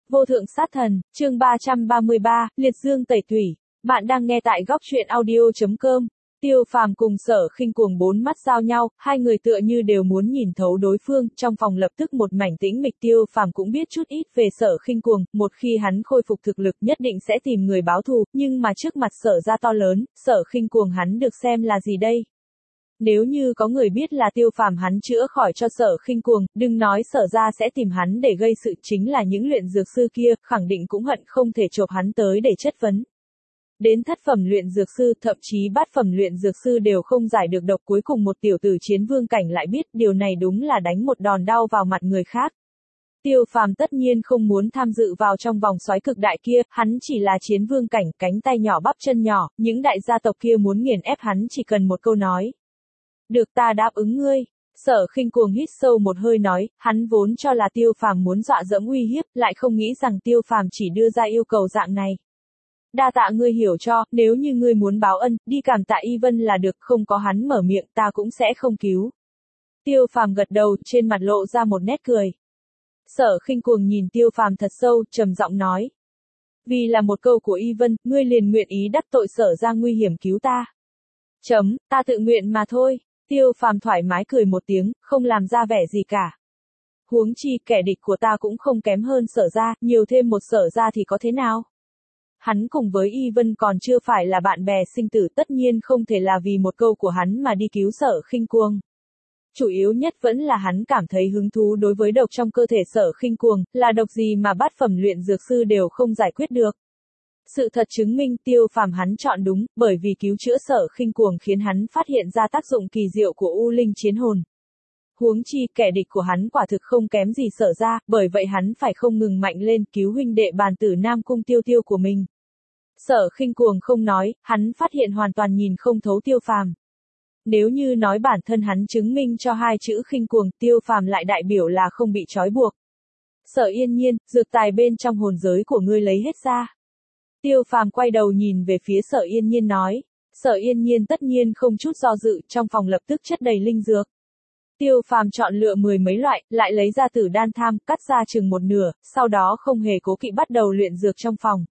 Vô thượng sát thần, chương 333, liệt dương tẩy tủy. Bạn đang nghe tại góc truyện audio.com. Tiêu Phàm cùng Sở Khinh Cuồng bốn mắt giao nhau, hai người tựa như đều muốn nhìn thấu đối phương, trong phòng lập tức một mảnh tĩnh mịch. Tiêu Phàm cũng biết chút ít về Sở Khinh Cuồng, một khi hắn khôi phục thực lực nhất định sẽ tìm người báo thù, nhưng mà trước mặt Sở gia to lớn, Sở Khinh Cuồng hắn được xem là gì đây? Nếu như có người biết là Tiêu Phàm hắn chữa khỏi cho Sở Khinh Cuồng, đừng nói Sở gia sẽ tìm hắn để gây sự, chính là những luyện dược sư kia, khẳng định cũng hận không thể chộp hắn tới để chất vấn. Đến thất phẩm luyện dược sư, thậm chí bát phẩm luyện dược sư đều không giải được độc, cuối cùng một tiểu tử chiến vương cảnh lại biết, điều này đúng là đánh một đòn đau vào mặt người khác. Tiêu Phàm tất nhiên không muốn tham dự vào trong vòng xoáy cực đại kia, hắn chỉ là chiến vương cảnh, cánh tay nhỏ bắp chân nhỏ, những đại gia tộc kia muốn nghiền ép hắn chỉ cần một câu nói. Được, ta đáp ứng ngươi. Sở Khinh Cuồng hít sâu một hơi nói, hắn vốn cho là Tiêu Phàm muốn dọa dẫm uy hiếp, lại không nghĩ rằng Tiêu Phàm chỉ đưa ra yêu cầu dạng này. Đa tạ ngươi hiểu cho, nếu như ngươi muốn báo ân, đi cảm tạ Y Vân là được, không có hắn mở miệng ta cũng sẽ không cứu. Tiêu Phàm gật đầu, trên mặt lộ ra một nét cười. Sở Khinh Cuồng nhìn Tiêu Phàm thật sâu, trầm giọng nói. Vì là một câu của Y Vân, ngươi liền nguyện ý đắc tội Sở ra nguy hiểm cứu ta. Ta tự nguyện mà thôi. Tiêu Phàm thoải mái cười một tiếng, không làm ra vẻ gì cả. Huống chi kẻ địch của ta cũng không kém hơn Sở ra, nhiều thêm một Sở ra thì có thế nào? Hắn cùng với Y Vân còn chưa phải là bạn bè sinh tử, tất nhiên không thể là vì một câu của hắn mà đi cứu Sở Khinh Cuồng. Chủ yếu nhất vẫn là hắn cảm thấy hứng thú đối với độc trong cơ thể Sở Khinh Cuồng, là độc gì mà bát phẩm luyện dược sư đều không giải quyết được. Sự thật chứng minh Tiêu Phàm hắn chọn đúng, bởi vì cứu chữa Sở Khinh Cuồng khiến hắn phát hiện ra tác dụng kỳ diệu của U Linh Chiến Hồn. Huống chi kẻ địch của hắn quả thực không kém gì Sở ra, bởi vậy hắn phải không ngừng mạnh lên cứu huynh đệ bàn tử Nam Cung Tiêu Tiêu của mình. Sở Khinh Cuồng không nói, hắn phát hiện hoàn toàn nhìn không thấu Tiêu Phàm. Nếu như nói bản thân hắn chứng minh cho hai chữ khinh cuồng, Tiêu Phàm lại đại biểu là không bị trói buộc. Sở Yên Nhiên, dược tài bên trong hồn giới của ngươi lấy hết ra. Tiêu Phàm quay đầu nhìn về phía Sở Yên Nhiên nói. Sở Yên Nhiên tất nhiên không chút do dự, trong phòng lập tức chất đầy linh dược. Tiêu Phàm chọn lựa mười mấy loại, lại lấy ra tử đan tham, cắt ra chừng một nửa, sau đó không hề cố kỵ bắt đầu luyện dược trong phòng.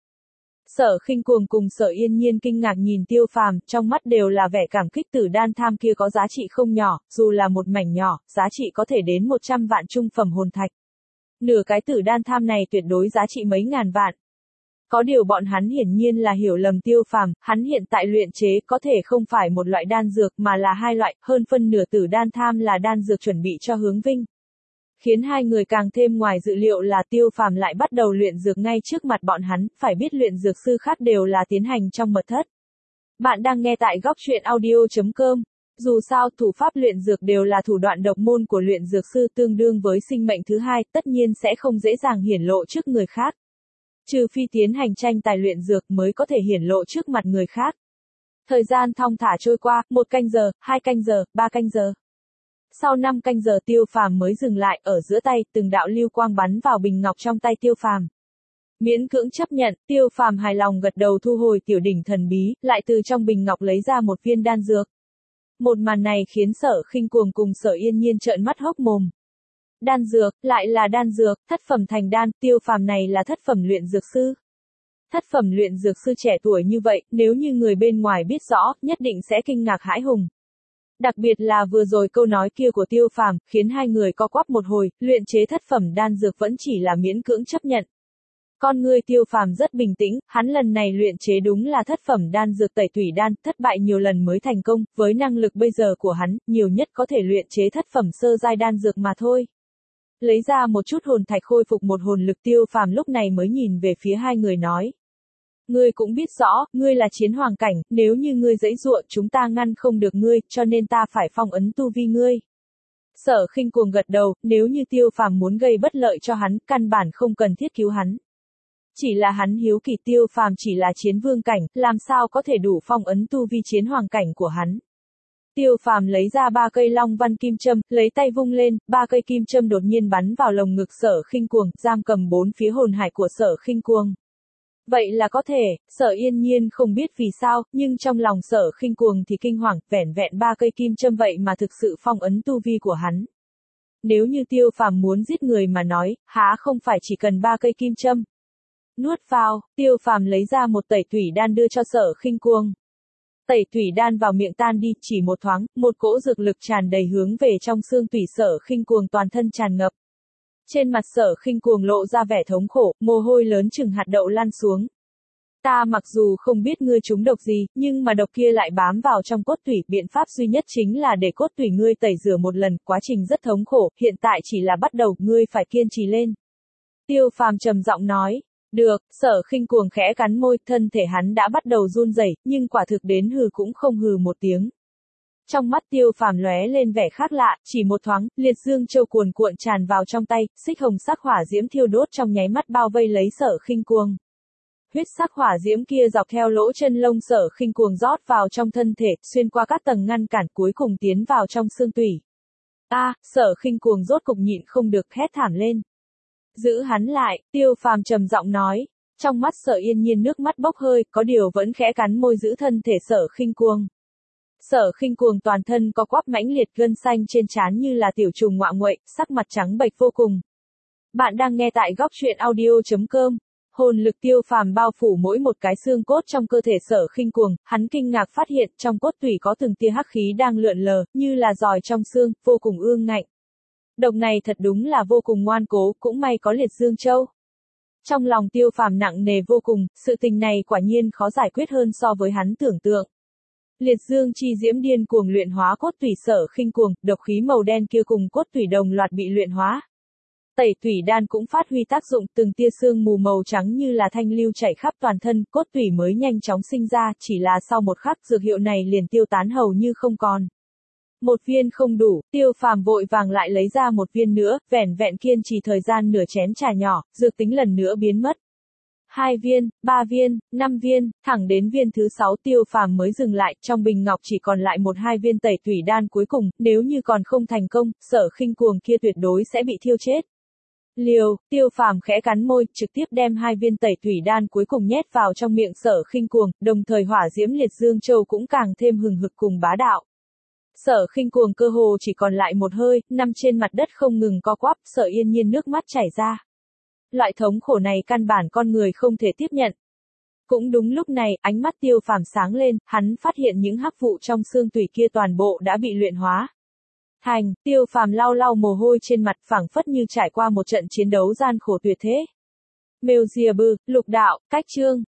Sở Khinh Cuồng cùng Sở Yên Nhiên kinh ngạc nhìn Tiêu Phàm, trong mắt đều là vẻ cảm kích. Tử đan tham kia có giá trị không nhỏ, dù là một mảnh nhỏ, giá trị có thể đến 100 vạn trung phẩm hồn thạch. Nửa cái tử đan tham này tuyệt đối giá trị mấy ngàn vạn. Có điều bọn hắn hiển nhiên là hiểu lầm Tiêu Phàm, hắn hiện tại luyện chế có thể không phải một loại đan dược mà là hai loại, hơn phân nửa tử đan tham là đan dược chuẩn bị cho Hướng Vinh. Khiến hai người càng thêm ngoài dự liệu là Tiêu Phàm lại bắt đầu luyện dược ngay trước mặt bọn hắn, phải biết luyện dược sư khác đều là tiến hành trong mật thất. Bạn đang nghe tại góc truyện audio.com. Dù sao, thủ pháp luyện dược đều là thủ đoạn độc môn của luyện dược sư, tương đương với sinh mệnh thứ hai, tất nhiên sẽ không dễ dàng hiển lộ trước người khác. Trừ phi tiến hành tranh tài luyện dược mới có thể hiển lộ trước mặt người khác. Thời gian thong thả trôi qua, 1 canh giờ, 2 canh giờ, 3 canh giờ. Sau 5 canh giờ Tiêu Phàm mới dừng lại, ở giữa tay, từng đạo lưu quang bắn vào bình ngọc trong tay Tiêu Phàm. Miễn cưỡng chấp nhận, Tiêu Phàm hài lòng gật đầu thu hồi tiểu đỉnh thần bí, lại từ trong bình ngọc lấy ra một viên đan dược. Một màn này khiến Sở Khinh Cuồng cùng Sở Yên Nhiên trợn mắt hốc mồm. Đan dược, lại là đan dược, thất phẩm thành đan, Tiêu Phàm này là thất phẩm luyện dược sư. Thất phẩm luyện dược sư trẻ tuổi như vậy, nếu như người bên ngoài biết rõ, nhất định sẽ kinh ngạc hãi hùng. Đặc biệt là vừa rồi câu nói kia của Tiêu Phàm, khiến hai người co quắp một hồi, luyện chế thất phẩm đan dược vẫn chỉ là miễn cưỡng chấp nhận. Con người Tiêu Phàm rất bình tĩnh, hắn lần này luyện chế đúng là thất phẩm đan dược tẩy tủy đan, thất bại nhiều lần mới thành công, với năng lực bây giờ của hắn, nhiều nhất có thể luyện chế thất phẩm sơ giai đan dược mà thôi. Lấy ra một chút hồn thạch khôi phục một hồn lực, Tiêu Phàm lúc này mới nhìn về phía hai người nói. Ngươi cũng biết rõ, ngươi là chiến hoàng cảnh, nếu như ngươi giãy giụa chúng ta ngăn không được ngươi, cho nên ta phải phong ấn tu vi ngươi. Sở Khinh Cuồng gật đầu, nếu như Tiêu Phàm muốn gây bất lợi cho hắn, căn bản không cần thiết cứu hắn. Chỉ là hắn hiếu kỳ Tiêu Phàm chỉ là chiến vương cảnh, làm sao có thể đủ phong ấn tu vi chiến hoàng cảnh của hắn. Tiêu Phàm lấy ra 3 cây long văn kim châm, lấy tay vung lên, 3 cây kim châm đột nhiên bắn vào lồng ngực Sở Khinh Cuồng, giam cầm 4 phía hồn hải của Sở Khinh Cuồng. Vậy là có thể, Sở Yên Nhiên không biết vì sao, nhưng trong lòng Sở Khinh Cuồng thì kinh hoàng, vẻn vẹn 3 cây kim châm vậy mà thực sự phong ấn tu vi của hắn. nếu như Tiêu Phàm muốn giết người mà nói, há không phải chỉ cần 3 cây kim châm. Nuốt vào, Tiêu Phàm lấy ra một tẩy thủy đan đưa cho Sở Khinh Cuồng. Tẩy thủy đan vào miệng tan đi, chỉ một thoáng, một cỗ dược lực tràn đầy hướng về trong xương tủy Sở Khinh Cuồng toàn thân tràn ngập. Trên mặt Sở Khinh Cuồng lộ ra vẻ thống khổ, mồ hôi lớn chừng hạt đậu lăn xuống. Ta mặc dù không biết ngươi trúng độc gì, nhưng mà độc kia lại bám vào trong cốt tủy, biện pháp duy nhất chính là để cốt tủy ngươi tẩy rửa một lần, quá trình rất thống khổ, hiện tại chỉ là bắt đầu, ngươi phải kiên trì lên. Tiêu Phàm trầm giọng nói. Được, Sở Khinh Cuồng khẽ cắn môi, thân thể hắn đã bắt đầu run rẩy, nhưng quả thực đến hừ cũng không hừ một tiếng. Trong mắt Tiêu Phàm lóe lên vẻ khác lạ, chỉ một thoáng, liệt dương châu cuồn cuộn tràn vào trong tay, xích hồng sắc hỏa diễm thiêu đốt trong nháy mắt bao vây lấy Sở Khinh Cuồng. Huyết sắc hỏa diễm kia dọc theo lỗ chân lông Sở Khinh Cuồng rót vào trong thân thể, xuyên qua các tầng ngăn cản, cuối cùng tiến vào trong xương tủy. Sở Khinh Cuồng rốt cục nhịn không được hét thảm lên. Giữ hắn lại, Tiêu Phàm trầm giọng nói. Trong mắt Sở Yên Nhiên nước mắt bốc hơi, có điều vẫn khẽ cắn môi giữ thân thể Sở Khinh Cuồng. Sở Khinh Cuồng toàn thân co quắp mãnh liệt, gân xanh trên trán như là tiểu trùng ngoạ nguậy, sắc mặt trắng bệch vô cùng. Bạn đang nghe tại góc truyện audio.com. Hồn lực Tiêu Phàm bao phủ mỗi một cái xương cốt trong cơ thể Sở Khinh Cuồng, hắn kinh ngạc phát hiện trong cốt tủy có từng tia hắc khí đang lượn lờ, như là giòi trong xương, vô cùng ương ngạnh. Độc này thật đúng là vô cùng ngoan cố, cũng may có liệt dương châu. Trong lòng Tiêu Phàm nặng nề vô cùng, sự tình này quả nhiên khó giải quyết hơn so với hắn tưởng tượng. Liệt dương chi diễm điên cuồng luyện hóa cốt tủy Sở Khinh Cuồng, độc khí màu đen kia cùng cốt tủy đồng loạt bị luyện hóa. Tẩy thủy đan cũng phát huy tác dụng, từng tia sương mù màu trắng như là thanh lưu chảy khắp toàn thân, cốt tủy mới nhanh chóng sinh ra, chỉ là sau một khắc dược hiệu này liền tiêu tán hầu như không còn. Một viên không đủ, Tiêu Phàm vội vàng lại lấy ra một viên nữa, vẻn vẹn kiên trì thời gian nửa chén trà nhỏ, dược tính lần nữa biến mất. 2 viên, 3 viên, 5 viên, thẳng đến viên thứ 6 Tiêu Phàm mới dừng lại, trong bình ngọc chỉ còn lại 1-2 viên tẩy thủy đan cuối cùng, nếu như còn không thành công, Sở Khinh Cuồng kia tuyệt đối sẽ bị thiêu chết. Liều, Tiêu Phàm khẽ cắn môi, trực tiếp đem 2 viên tẩy thủy đan cuối cùng nhét vào trong miệng Sở Khinh Cuồng, đồng thời hỏa diễm liệt dương châu cũng càng thêm hừng hực cùng bá đạo. Sở Khinh Cuồng cơ hồ chỉ còn lại một hơi, nằm trên mặt đất không ngừng co quắp, Sở Yên Nhiên nước mắt chảy ra. Loại thống khổ này căn bản con người không thể tiếp nhận. Cũng đúng lúc này, ánh mắt Tiêu Phàm sáng lên, hắn phát hiện những hắc vụ trong xương tủy kia toàn bộ đã bị luyện hóa. Tiêu Phàm lau lau mồ hôi trên mặt, phảng phất như trải qua một trận chiến đấu gian khổ tuyệt thế. Mail Diabư, lục đạo, cách chương.